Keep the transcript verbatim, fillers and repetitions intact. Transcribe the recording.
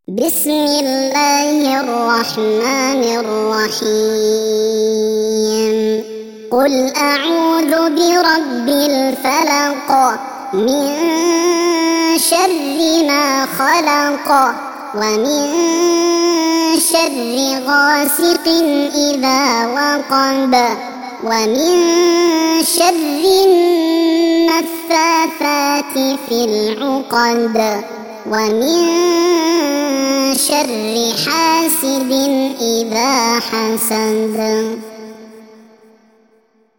بسم الله الرحمن الرحيم. قل أعوذ برب الفلق من شر ما خلق ومن شر غاسق إذا وقب ومن شر النفاثات في العقد ومن شر حاسد إذا حسد.